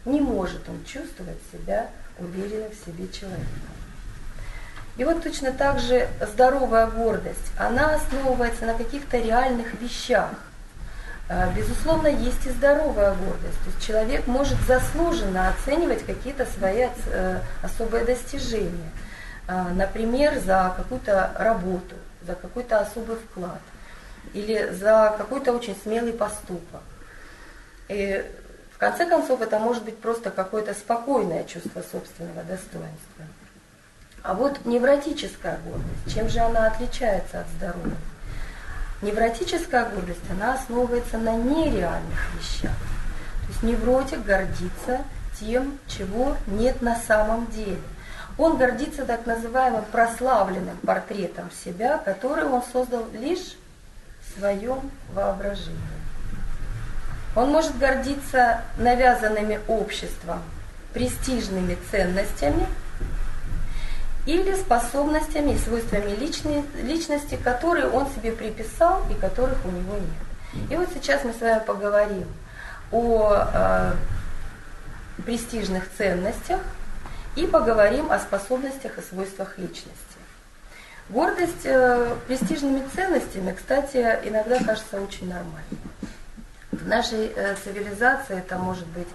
не может он чувствовать себя уверенным в себе человеком. И вот точно так же здоровая гордость, она основывается на каких-то реальных вещах. Безусловно, есть и здоровая гордость. То есть человек может заслуженно оценивать какие-то свои особые достижения. Например, за какую-то работу, за какой-то особый вклад или за какой-то очень смелый поступок. И в конце концов это может быть просто какое-то спокойное чувство собственного достоинства. А вот невротическая гордость, чем же она отличается от здоровой? Невротическая гордость, она основывается на нереальных вещах. То есть невротик гордится тем, чего нет на самом деле. Он гордится так называемым прославленным портретом себя, который он создал лишь в своем воображении. Он может гордиться навязанными обществом престижными ценностями или способностями и свойствами личности, которые он себе приписал и которых у него нет. И вот сейчас мы с вами поговорим о престижных ценностях и поговорим о способностях и свойствах личности. Гордость престижными ценностями, кстати, иногда кажется очень нормальной. В нашей цивилизации это может быть,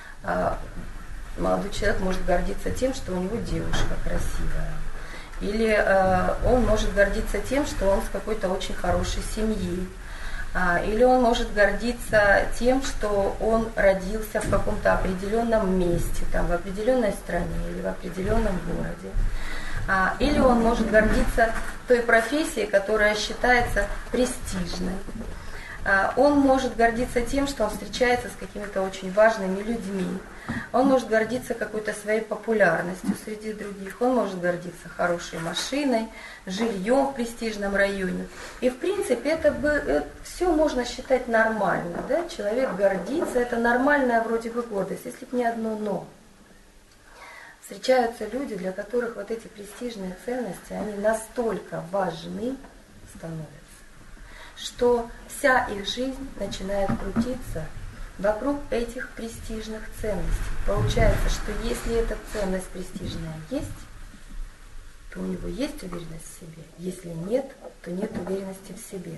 молодой человек может гордиться тем, что у него девушка красивая. Или он может гордиться тем, что он с какой-то очень хорошей семьи. Или он может гордиться тем, что он родился в каком-то определенном месте, там, в определенной стране или в определенном городе. Или он может гордиться той профессией, которая считается престижной. Он может гордиться тем, что он встречается с какими-то очень важными людьми. Он может гордиться какой-то своей популярностью среди других. Он может гордиться хорошей машиной, жильем в престижном районе. И в принципе это все можно считать нормально. Да? Человек гордится, это нормальная вроде бы гордость, если бы не одно «но». Встречаются люди, для которых вот эти престижные ценности, они настолько важны становятся, что вся их жизнь начинает крутиться вокруг этих престижных ценностей. Получается, что если эта ценность престижная есть, то у него есть уверенность в себе. Если нет, то нет уверенности в себе.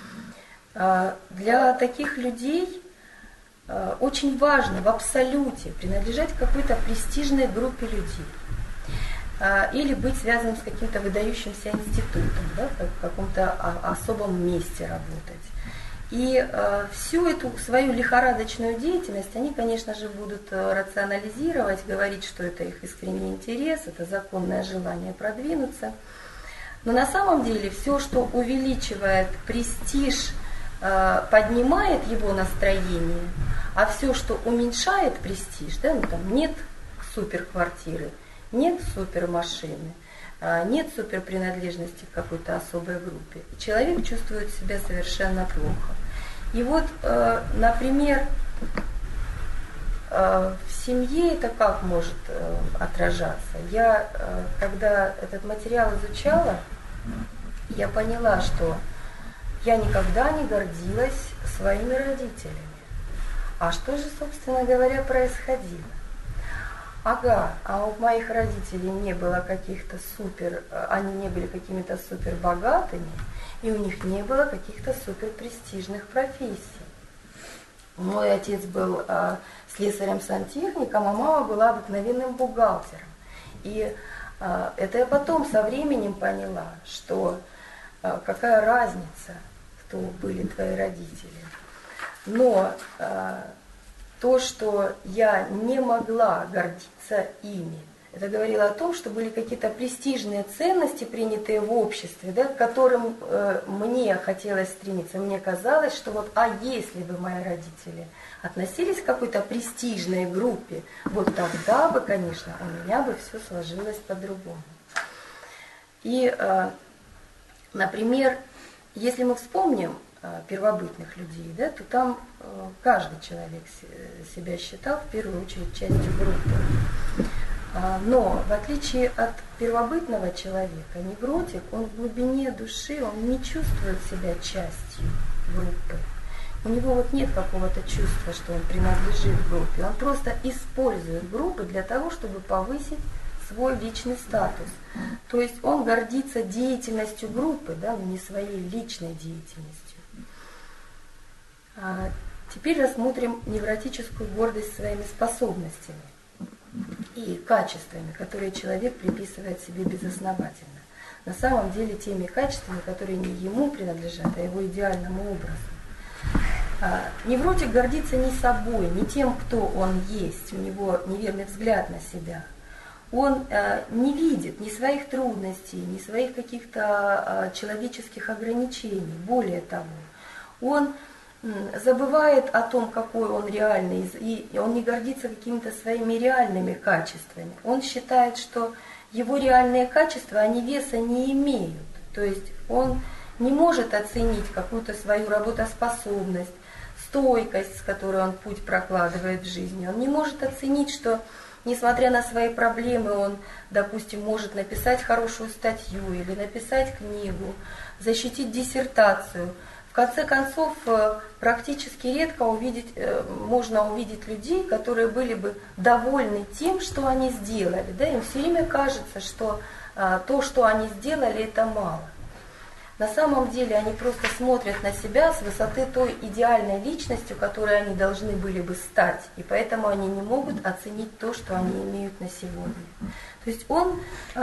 Для таких людей очень важно в абсолюте принадлежать какой-то престижной группе людей. Или быть связанным с каким-то выдающимся институтом, да, в каком-то особом месте работать. И всю эту свою лихорадочную деятельность они, конечно же, будут рационализировать, говорить, что это их искренний интерес, это законное желание продвинуться. Но на самом деле все, что увеличивает престиж, поднимает его настроение, а все, что уменьшает престиж, да, ну, там нет суперквартиры, нет супермашины, нет суперпринадлежности к какой-то особой группе. Человек чувствует себя совершенно плохо. И вот, например, в семье это как может отражаться? Я, когда этот материал изучала, я поняла, что я никогда не гордилась своими родителями. А что же, собственно говоря, происходило? Ага, а у моих родителей не было каких-то супер, они не были какими-то супер богатыми, и у них не было каких-то супер престижных профессий. Мой отец был слесарем-сантехником, а мама была обыкновенным бухгалтером. И это я потом со временем поняла, что какая разница, кто были твои родители. Но то, что я не могла гордиться ими, это говорило о том, что были какие-то престижные ценности, принятые в обществе, да, к которым мне хотелось стремиться. Мне казалось, что вот, если бы мои родители относились к какой-то престижной группе, вот тогда бы, конечно, у меня бы все сложилось по-другому. И, например, если мы вспомним первобытных людей, да, то там каждый человек себя считал в первую очередь частью группы. Но в отличие от первобытного человека, невротик, он в глубине души, он не чувствует себя частью группы. у него вот нет какого-то чувства, что он принадлежит группе. Он просто использует группы для того, чтобы повысить свой личный статус. То есть он гордится деятельностью группы, да, но не своей личной деятельностью. Теперь рассмотрим невротическую гордость своими способностями и качествами, которые человек приписывает себе безосновательно. На самом деле теми качествами, которые не ему принадлежат, а его идеальному образу. Невротик гордится не собой, не тем, кто он есть, у него неверный взгляд на себя. Он не видит ни своих трудностей, ни своих каких-то человеческих ограничений. Более того, он забывает о том, какой он реальный, и он не гордится какими-то своими реальными качествами. Он считает, что его реальные качества, они веса не имеют. То есть он не может оценить какую-то свою работоспособность, стойкость, с которой он путь прокладывает в жизни. Он не может оценить, что, несмотря на свои проблемы, он, допустим, может написать хорошую статью или написать книгу, защитить диссертацию. В конце концов, практически редко можно увидеть людей, которые были бы довольны тем, что они сделали. Да? Им все время кажется, что то, что они сделали, это мало. На самом деле они просто смотрят на себя с высоты той идеальной личностью, которой они должны были бы стать, и поэтому они не могут оценить то, что они имеют на сегодня. То есть он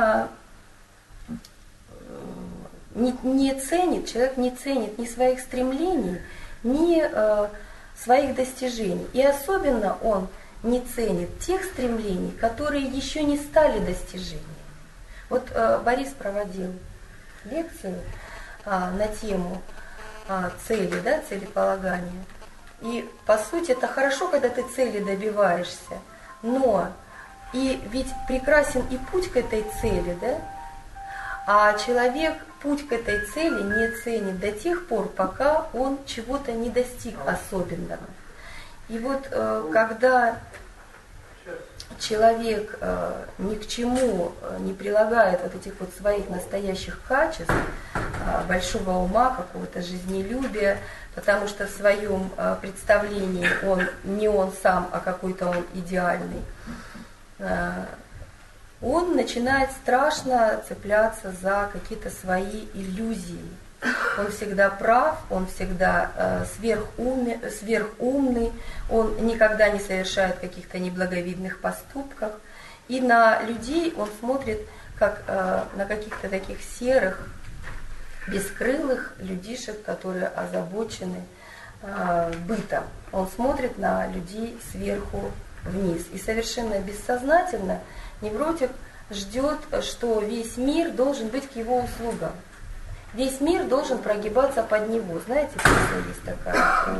человек не ценит ни своих стремлений, ни своих достижений. И особенно он не ценит тех стремлений, которые еще не стали достижениями. Вот Борис проводил лекцию на тему цели, да, целеполагания. И по сути это хорошо, когда ты цели добиваешься, но и ведь прекрасен и путь к этой цели, да? А человек путь к этой цели не ценит до тех пор, пока он чего-то не достиг особенного. И вот когда человек ни к чему не прилагает вот этих вот своих настоящих качеств, большого ума, какого-то жизнелюбия, потому что в своем представлении он не он сам, а какой-то он идеальный, он начинает страшно цепляться за какие-то свои иллюзии. Он всегда прав, он всегда сверхумный, он никогда не совершает каких-то неблаговидных поступков. И на людей он смотрит как на каких-то таких серых, бескрылых людишек, которые озабочены бытом. Он смотрит на людей сверху вниз. И совершенно бессознательно невротик ждет, что весь мир должен быть к его услугам. Весь мир должен прогибаться под него. Знаете, песня есть такая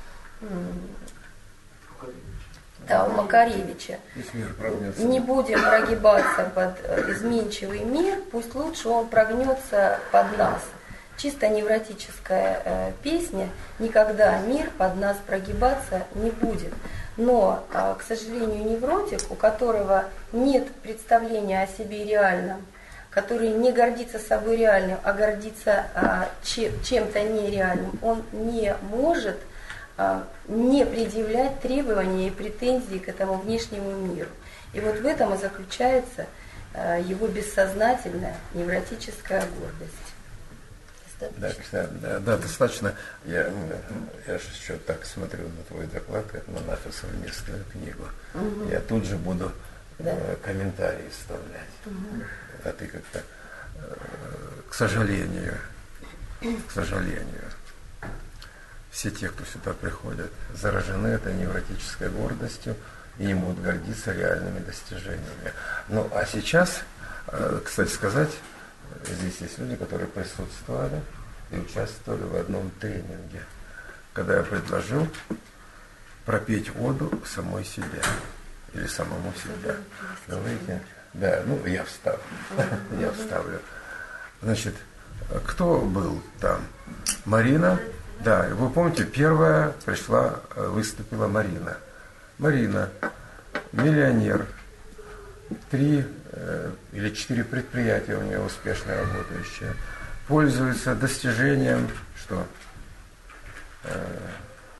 у Макаревича. Не будем прогибаться под изменчивый мир, пусть лучше он прогнется под нас. Чисто невротическая песня, никогда мир под нас прогибаться не будет. Но, к сожалению, невротик, у которого нет представления о себе реальном, который не гордится собой реальным, а гордится чем-то нереальным, он не может не предъявлять требования и претензии к этому внешнему миру. И вот в этом и заключается его бессознательная невротическая гордость. Да, достаточно. Я же еще так смотрю на твой доклад, как на нашу совместную книгу. Угу. Я тут же буду комментарии вставлять. Угу. А ты как-то, к сожалению, все те, кто сюда приходят, заражены этой невротической гордостью и не могут гордиться реальными достижениями. Ну, а сейчас, кстати сказать, здесь есть люди, которые присутствовали и участвовали в одном тренинге, когда я предложил пропеть оду самой себе или самому себе. Говорите? Да, ну я вставлю. Я вставлю. Значит, кто был там? Марина. Да, вы помните, первая пришла, выступила Марина. Марина, миллионер, 3 или 4 предприятия у нее успешно работающие, пользуется достижением, что